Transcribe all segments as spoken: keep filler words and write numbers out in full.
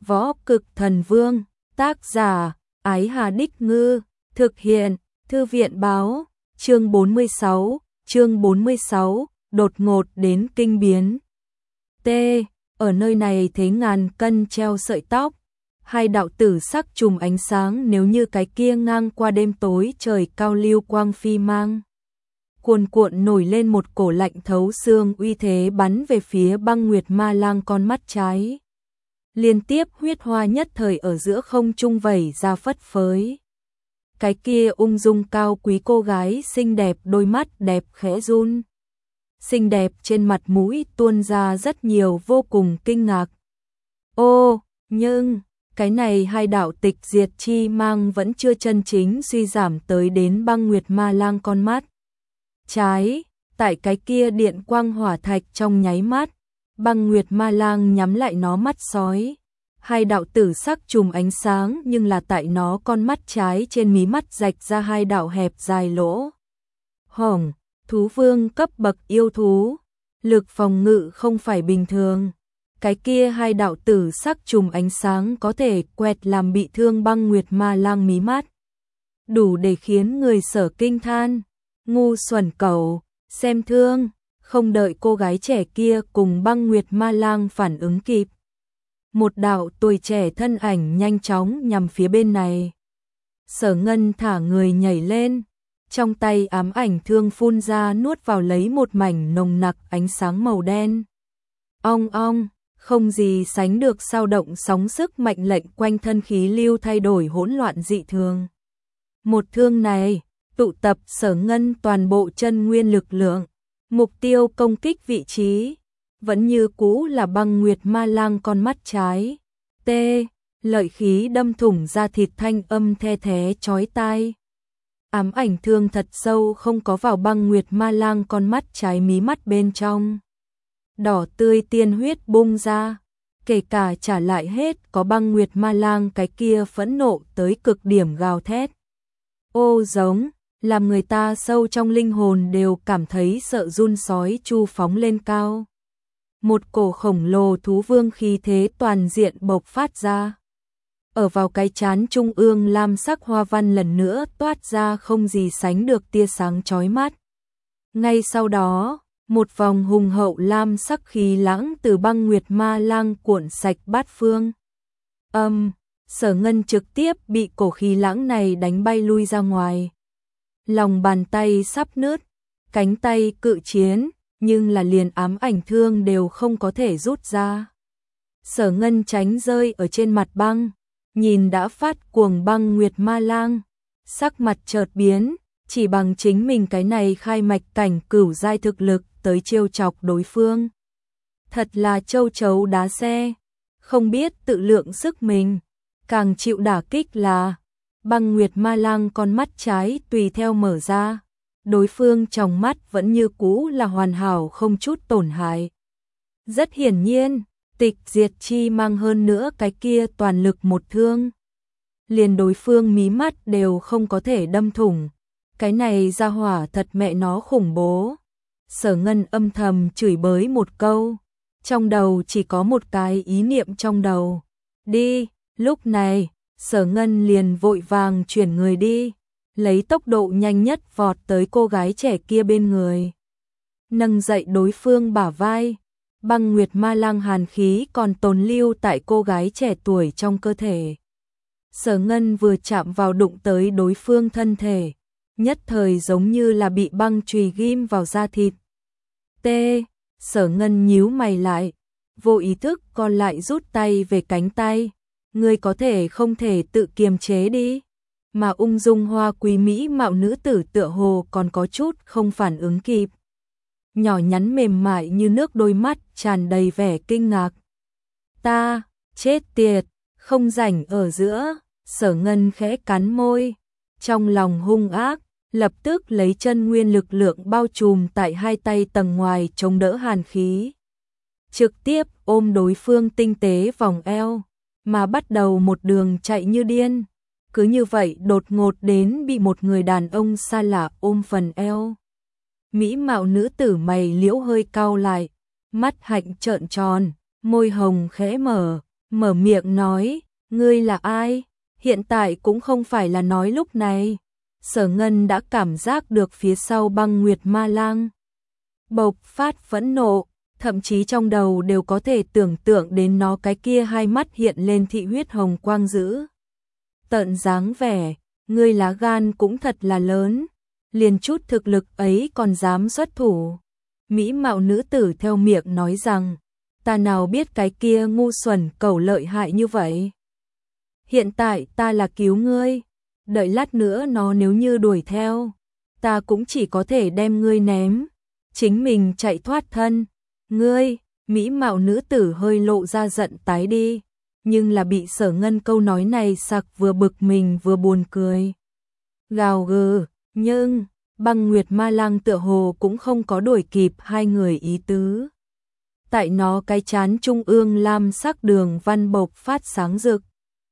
Võ Cực Thần Vương, tác giả, Ái Hà Đích Ngư, thực hiện, Thư viện báo, chương bốn mươi sáu, chương bốn mươi sáu, đột ngột đến kinh biến. T. Ở nơi này thế ngàn cân treo sợi tóc, hai đạo tử sắc trùm ánh sáng nếu như cái kia ngang qua đêm tối trời cao lưu quang phi mang. Cuồn cuộn nổi lên một cổ lạnh thấu xương uy thế bắn về phía Băng Nguyệt Ma Lang con mắt trái. Liên tiếp huyết hoa nhất thời ở giữa không trung vẩy ra phất phới. Cái kia ung dung cao quý cô gái xinh đẹp đôi mắt đẹp khẽ run. Xinh đẹp trên mặt mũi tuôn ra rất nhiều vô cùng kinh ngạc. Ô, nhưng, cái này hai đạo tịch diệt chi mang vẫn chưa chân chính suy giảm tới đến Băng Nguyệt Ma Lang con mắt trái, tại cái kia điện quang hỏa thạch trong nháy mắt, Băng Nguyệt Ma Lang nhắm lại nó mắt sói. Hai đạo tử sắc trùm ánh sáng nhưng là tại nó con mắt trái trên mí mắt rạch ra hai đạo hẹp dài lỗ. Hỏng, thú vương cấp bậc yêu thú, lực phòng ngự không phải bình thường. Cái kia hai đạo tử sắc trùm ánh sáng có thể quẹt làm bị thương Băng Nguyệt Ma Lang mí mắt. Đủ để khiến người sở kinh than. Ngu xuẩn cẩu, xem thương, không đợi cô gái trẻ kia cùng Băng Nguyệt Ma Lang phản ứng kịp. Một đạo tuổi trẻ thân ảnh nhanh chóng nhằm phía bên này. Sở Ngân thả người nhảy lên, trong tay ám ảnh thương phun ra nuốt vào lấy một mảnh nồng nặc ánh sáng màu đen. Ong ong, không gì sánh được sao động sóng sức mạnh lệnh quanh thân khí lưu thay đổi hỗn loạn dị thường. Một thương này tụ tập Sở Ngân toàn bộ chân nguyên lực lượng, mục tiêu công kích vị trí vẫn như cũ là Băng Nguyệt Ma Lang con mắt trái. T. Lợi khí đâm thủng da thịt thanh âm the thé chói tai. Ám ảnh thương thật sâu không có vào Băng Nguyệt Ma Lang con mắt trái mí mắt bên trong. Đỏ tươi tiên huyết bung ra, kể cả trả lại hết có Băng Nguyệt Ma Lang cái kia phẫn nộ tới cực điểm gào thét. Ô giống, làm người ta sâu trong linh hồn đều cảm thấy sợ run sói chu phóng lên cao. Một cổ khổng lồ thú vương khí thế toàn diện bộc phát ra. Ở vào cái chán trung ương lam sắc hoa văn lần nữa toát ra không gì sánh được tia sáng chói mắt. Ngay sau đó, một vòng hùng hậu lam sắc khí lãng từ Băng Nguyệt Ma Lang cuộn sạch bát phương. Âm, um, Sở Ngân trực tiếp bị cổ khí lãng này đánh bay lui ra ngoài. Lòng bàn tay sắp nứt, cánh tay cự chiến, nhưng là liền ám ảnh thương đều không có thể rút ra. Sở Ngân tránh rơi ở trên mặt băng, nhìn đã phát cuồng Băng Nguyệt Ma Lang, sắc mặt chợt biến, chỉ bằng chính mình cái này khai mạch cảnh cửu giai thực lực tới trêu chọc đối phương. Thật là châu chấu đá xe, không biết tự lượng sức mình, càng chịu đả kích là Băng Nguyệt Ma Lang con mắt trái tùy theo mở ra, đối phương trong mắt vẫn như cũ là hoàn hảo không chút tổn hại. Rất hiển nhiên, tịch diệt chi mang hơn nữa cái kia toàn lực một thương. Liền đối phương mí mắt đều không có thể đâm thủng. Cái này ra hỏa thật mẹ nó khủng bố. Sở Ngân âm thầm chửi bới một câu. Trong đầu chỉ có một cái ý niệm trong đầu. Đi, lúc này, Sở Ngân liền vội vàng chuyển người đi. Lấy tốc độ nhanh nhất vọt tới cô gái trẻ kia bên người. Nâng dậy đối phương bả vai. Băng Nguyệt Ma Lang hàn khí còn tồn lưu tại cô gái trẻ tuổi trong cơ thể. Sở Ngân vừa chạm vào đụng tới đối phương thân thể, nhất thời giống như là bị băng chùy ghim vào da thịt. T. Sở Ngân nhíu mày lại, vô ý thức còn lại rút tay về cánh tay. Ngươi có thể không thể tự kiềm chế đi. Mà ung dung hoa quý mỹ mạo nữ tử tựa hồ còn có chút không phản ứng kịp. Nhỏ nhắn mềm mại như nước đôi mắt tràn đầy vẻ kinh ngạc. Ta, chết tiệt, không rảnh ở giữa. Sở Ngân khẽ cắn môi, trong lòng hung ác, lập tức lấy chân nguyên lực lượng bao trùm tại hai tay tầng ngoài chống đỡ hàn khí. Trực tiếp ôm đối phương tinh tế vòng eo, mà bắt đầu một đường chạy như điên. Cứ như vậy đột ngột đến bị một người đàn ông xa lạ ôm phần eo. Mỹ mạo nữ tử mày liễu hơi cau lại, mắt hạnh trợn tròn, môi hồng khẽ mở, mở miệng nói, ngươi là ai? Hiện tại cũng không phải là nói lúc này. Sở Ngân đã cảm giác được phía sau Băng Nguyệt Ma Lang bộc phát phẫn nộ, thậm chí trong đầu đều có thể tưởng tượng đến nó cái kia hai mắt hiện lên thị huyết hồng quang dữ tợn dáng vẻ, ngươi lá gan cũng thật là lớn, liền chút thực lực ấy còn dám xuất thủ. Mỹ mạo nữ tử theo miệng nói rằng, ta nào biết cái kia ngu xuẩn cẩu lợi hại như vậy. Hiện tại ta là cứu ngươi, đợi lát nữa nó nếu như đuổi theo, ta cũng chỉ có thể đem ngươi ném, chính mình chạy thoát thân. Ngươi, Mỹ mạo nữ tử hơi lộ ra giận tái đi, nhưng là bị Sở Ngân câu nói này sặc vừa bực mình vừa buồn cười. Gào gừ, nhưng Băng Nguyệt Ma Lang tựa hồ cũng không có đuổi kịp hai người ý tứ. Tại nó cái chán trung ương lam sắc đường văn bộc phát sáng rực.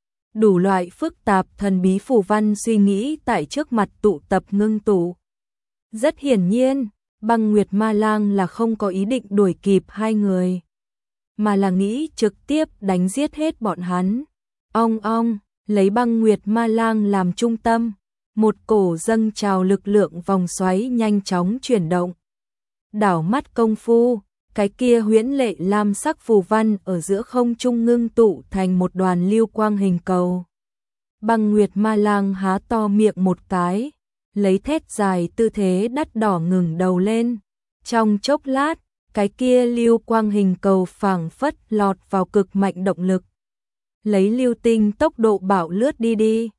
Đủ loại phức tạp thần bí phù văn suy nghĩ tại trước mặt tụ tập ngưng tụ. Rất hiển nhiên, Băng Nguyệt Ma Lang là không có ý định đuổi kịp hai người, mà là nghĩ trực tiếp đánh giết hết bọn hắn. Ong ong, lấy Băng Nguyệt Ma Lang làm trung tâm, một cổ dâng trào lực lượng vòng xoáy nhanh chóng chuyển động. Đảo mắt công phu, cái kia huyễn lệ lam sắc phù văn ở giữa không trung ngưng tụ thành một đoàn lưu quang hình cầu. Băng Nguyệt Ma Lang há to miệng một cái, lấy thét dài tư thế đắt đỏ ngừng đầu lên. Trong chốc lát, cái kia lưu quang hình cầu phảng phất lọt vào cực mạnh động lực. Lấy lưu tinh tốc độ bạo lướt đi đi.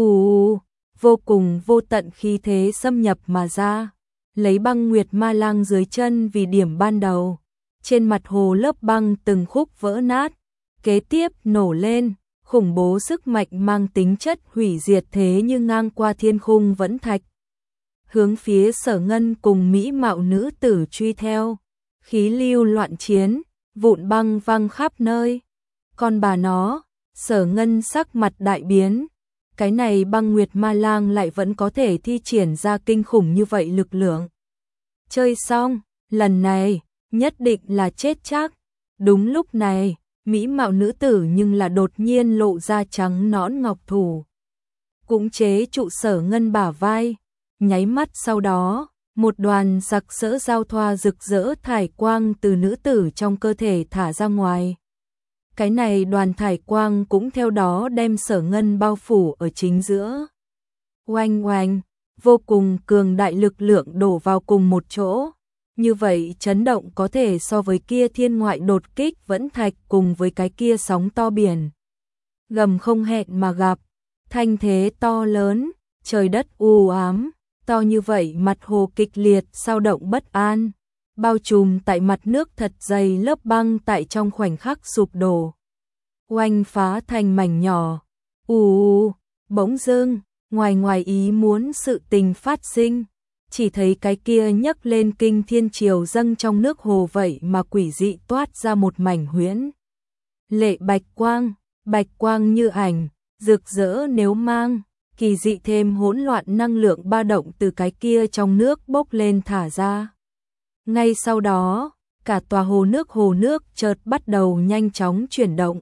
Ù, vô cùng vô tận khí thế xâm nhập mà ra. Lấy Băng Nguyệt Ma Lang dưới chân vì điểm ban đầu. Trên mặt hồ lớp băng từng khúc vỡ nát. Kế tiếp nổ lên, khủng bố sức mạnh mang tính chất hủy diệt thế như ngang qua thiên khung vẫn thạch. Hướng phía Sở Ngân cùng Mỹ mạo nữ tử truy theo. Khí lưu loạn chiến, vụn băng văng khắp nơi. Còn bà nó, Sở Ngân sắc mặt đại biến. Cái này Băng Nguyệt Ma Lang lại vẫn có thể thi triển ra kinh khủng như vậy lực lượng. Chơi xong, lần này, nhất định là chết chắc. Đúng lúc này, Mỹ mạo nữ tử nhưng là đột nhiên lộ ra trắng nõn ngọc thủ. Cũng chế trụ Sở Ngân bả vai, nháy mắt sau đó, một đoàn sặc sỡ giao thoa rực rỡ thải quang từ nữ tử trong cơ thể thả ra ngoài. Cái này đoàn thải quang cũng theo đó đem Sở Ngân bao phủ ở chính giữa. Oanh oanh, vô cùng cường đại lực lượng đổ vào cùng một chỗ. Như vậy chấn động có thể so với kia thiên ngoại đột kích vẫn thạch cùng với cái kia sóng to biển. Gầm không hẹn mà gặp, thanh thế to lớn, trời đất u ám, to như vậy mặt hồ kịch liệt sao động bất an, bao trùm tại mặt nước thật dày lớp băng tại trong khoảnh khắc sụp đổ. Oanh phá thành mảnh nhỏ, ù, bỗng dưng, ngoài ngoài ý muốn sự tình phát sinh. Chỉ thấy cái kia nhấc lên kinh thiên triều dâng trong nước hồ vậy mà quỷ dị toát ra một mảnh huyễn. Lệ bạch quang, bạch quang như ảnh, rực rỡ nếu mang, kỳ dị thêm hỗn loạn năng lượng ba động từ cái kia trong nước bốc lên thả ra. Ngay sau đó, cả tòa hồ nước hồ nước chợt bắt đầu nhanh chóng chuyển động.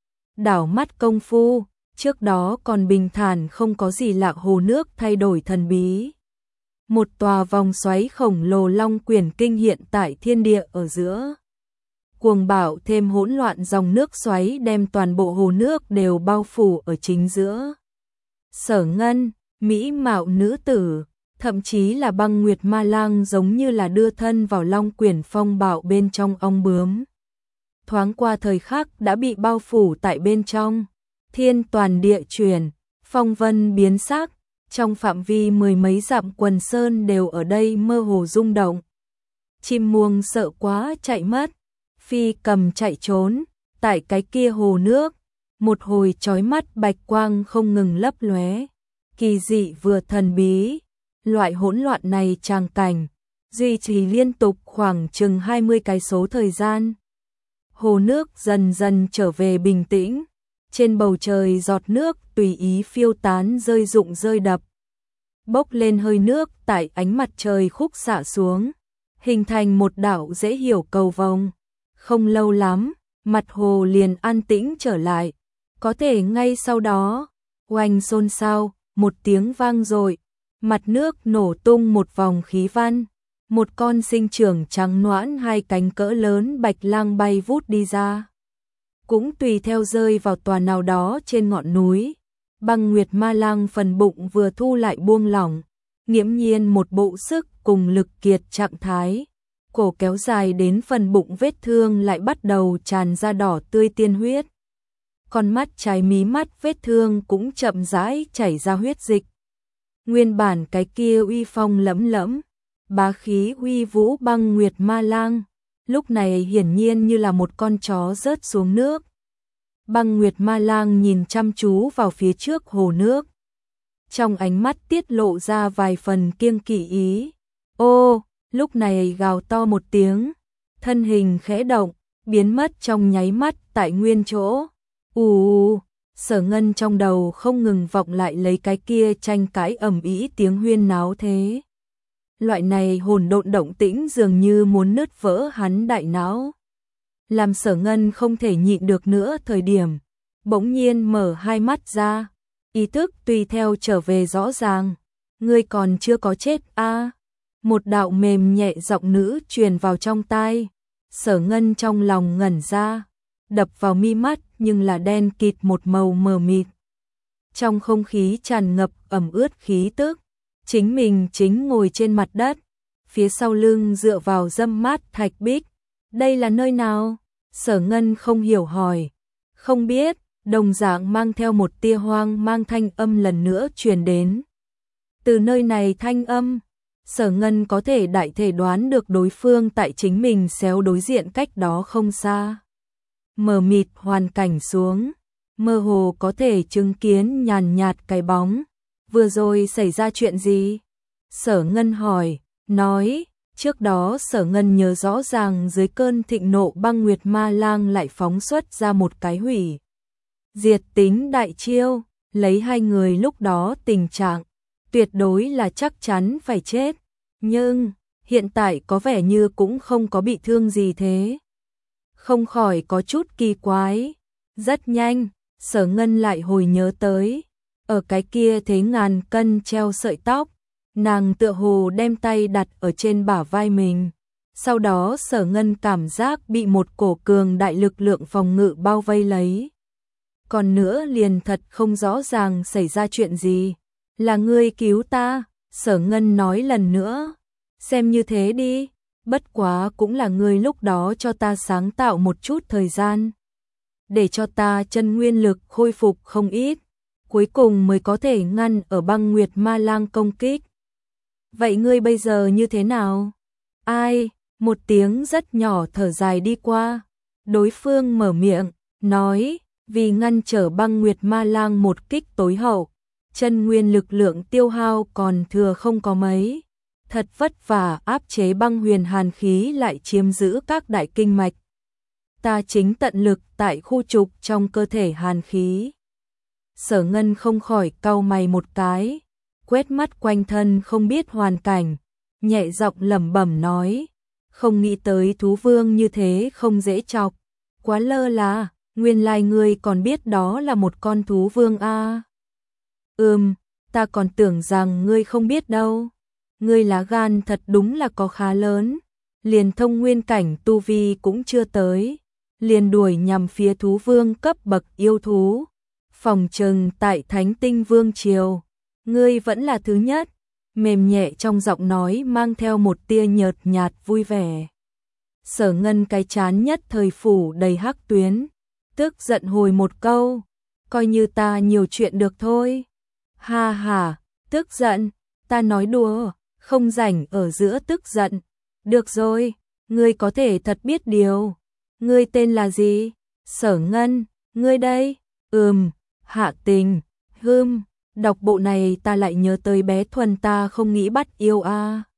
Đảo mắt công phu, trước đó còn bình thản không có gì lạ hồ nước thay đổi thần bí. Một tòa vòng xoáy khổng lồ long quyển kinh hiện tại thiên địa ở giữa. Cuồng bạo thêm hỗn loạn dòng nước xoáy đem toàn bộ hồ nước đều bao phủ ở chính giữa. Sở Ngân, Mỹ mạo nữ tử, thậm chí là Băng Nguyệt Ma Lang giống như là đưa thân vào long quyển phong bạo bên trong ong bướm. Thoáng qua thời khắc đã bị bao phủ tại bên trong. Thiên toàn địa chuyển, phong vân biến sắc. Trong phạm vi mười mấy dặm quần sơn đều ở đây mơ hồ rung động. Chim muông sợ quá chạy mất, phi cầm chạy trốn, tại cái kia hồ nước, một hồi chói mắt bạch quang không ngừng lấp lóe, kỳ dị vừa thần bí. Loại hỗn loạn này tràng cảnh, duy trì liên tục khoảng chừng hai mươi cái số thời gian. Hồ nước dần dần trở về bình tĩnh. Trên bầu trời giọt nước tùy ý phiêu tán rơi rụng rơi đập. Bốc lên hơi nước tại ánh mặt trời khúc xạ xuống, hình thành một đảo dễ hiểu cầu vồng. Không lâu lắm, mặt hồ liền an tĩnh trở lại. Có thể ngay sau đó, oanh xôn xao, một tiếng vang dội, mặt nước nổ tung một vòng khí văn, một con sinh trưởng trắng noãn hai cánh cỡ lớn bạch lang bay vút đi ra. Cũng tùy theo rơi vào tòa nào đó trên ngọn núi. Băng Nguyệt Ma Lang phần bụng vừa thu lại buông lỏng, nghiễm nhiên một bộ sức cùng lực kiệt trạng thái. Cổ kéo dài đến phần bụng, vết thương lại bắt đầu tràn ra đỏ tươi tiên huyết. Con mắt trái mí mắt vết thương cũng chậm rãi chảy ra huyết dịch. Nguyên bản cái kia uy phong lẫm lẫm, bá khí uy vũ Băng Nguyệt Ma Lang, lúc này hiển nhiên như là một con chó rớt xuống nước. Băng Nguyệt Ma Lang nhìn chăm chú vào phía trước hồ nước. Trong ánh mắt tiết lộ ra vài phần kiêng kỵ ý. Ô, lúc này gào to một tiếng, thân hình khẽ động, biến mất trong nháy mắt tại nguyên chỗ. Ù, Sở Ngân trong đầu không ngừng vọng lại lấy cái kia tranh cãi ầm ĩ tiếng huyên náo thế. Loại này hỗn độn động tĩnh dường như muốn nứt vỡ hắn đại não. Làm Sở Ngân không thể nhịn được nữa thời điểm, bỗng nhiên mở hai mắt ra, ý thức tùy theo trở về rõ ràng. Ngươi còn chưa có chết a? À? Một đạo mềm nhẹ giọng nữ truyền vào trong tai. Sở Ngân trong lòng ngẩn ra, đập vào mi mắt nhưng là đen kịt một màu mờ mịt. Trong không khí tràn ngập ẩm ướt khí tức, chính mình chính ngồi trên mặt đất, phía sau lưng dựa vào râm mát thạch bích. Đây là nơi nào? Sở Ngân không hiểu hỏi. Không biết, đồng dạng mang theo một tia hoang mang thanh âm lần nữa truyền đến. Từ nơi này thanh âm, Sở Ngân có thể đại thể đoán được đối phương tại chính mình xéo đối diện cách đó không xa. Mờ mịt hoàn cảnh xuống, mơ hồ có thể chứng kiến nhàn nhạt cái bóng. Vừa rồi xảy ra chuyện gì? Sở Ngân hỏi, nói, trước đó Sở Ngân nhớ rõ ràng dưới cơn thịnh nộ Băng Nguyệt Ma Lang lại phóng xuất ra một cái hủy diệt tính đại chiêu, lấy hai người lúc đó tình trạng, tuyệt đối là chắc chắn phải chết. Nhưng, hiện tại có vẻ như cũng không có bị thương gì thế. Không khỏi có chút kỳ quái. Rất nhanh, Sở Ngân lại hồi nhớ tới. Ở cái kia thế ngàn cân treo sợi tóc, nàng tựa hồ đem tay đặt ở trên bả vai mình. Sau đó Sở Ngân cảm giác bị một cổ cường đại lực lượng phòng ngự bao vây lấy. Còn nữa liền thật không rõ ràng xảy ra chuyện gì. Là ngươi cứu ta, Sở Ngân nói lần nữa. Xem như thế đi, bất quá cũng là ngươi lúc đó cho ta sáng tạo một chút thời gian, để cho ta chân nguyên lực khôi phục không ít, cuối cùng mới có thể ngăn ở Băng Nguyệt Ma Lang công kích. Vậy ngươi bây giờ như thế nào? Ai? Một tiếng rất nhỏ thở dài đi qua. Đối phương mở miệng, nói, vì ngăn trở Băng Nguyệt Ma Lang một kích tối hậu, chân nguyên lực lượng tiêu hao còn thừa không có mấy. Thật vất vả áp chế băng huyền hàn khí lại chiếm giữ các đại kinh mạch. Ta chính tận lực tại khu trục trong cơ thể hàn khí. Sở Ngân không khỏi cau mày một cái, quét mắt quanh thân không biết hoàn cảnh, nhẹ giọng lẩm bẩm nói, không nghĩ tới thú vương như thế không dễ chọc, quá lơ là, nguyên lai ngươi còn biết đó là một con thú vương a. À. Ừm, ta còn tưởng rằng ngươi không biết đâu. Ngươi lá gan thật đúng là có khá lớn, liền thông nguyên cảnh tu vi cũng chưa tới, liền đuổi nhằm phía thú vương cấp bậc yêu thú. Phòng trừng tại Thánh Tinh Vương Triều, ngươi vẫn là thứ nhất. Mềm nhẹ trong giọng nói mang theo một tia nhợt nhạt vui vẻ. Sở Ngân cái chán nhất thời phủ đầy hắc tuyến, tức giận hồi một câu, coi như ta nhiều chuyện được thôi. Ha ha, tức giận, ta nói đùa, không rảnh ở giữa tức giận. Được rồi, ngươi có thể thật biết điều. Ngươi tên là gì? Sở Ngân, ngươi đây? Ừm, Hạ Tình. Hừm, đọc bộ này ta lại nhớ tới bé Thuần ta không nghĩ bắt yêu a. À.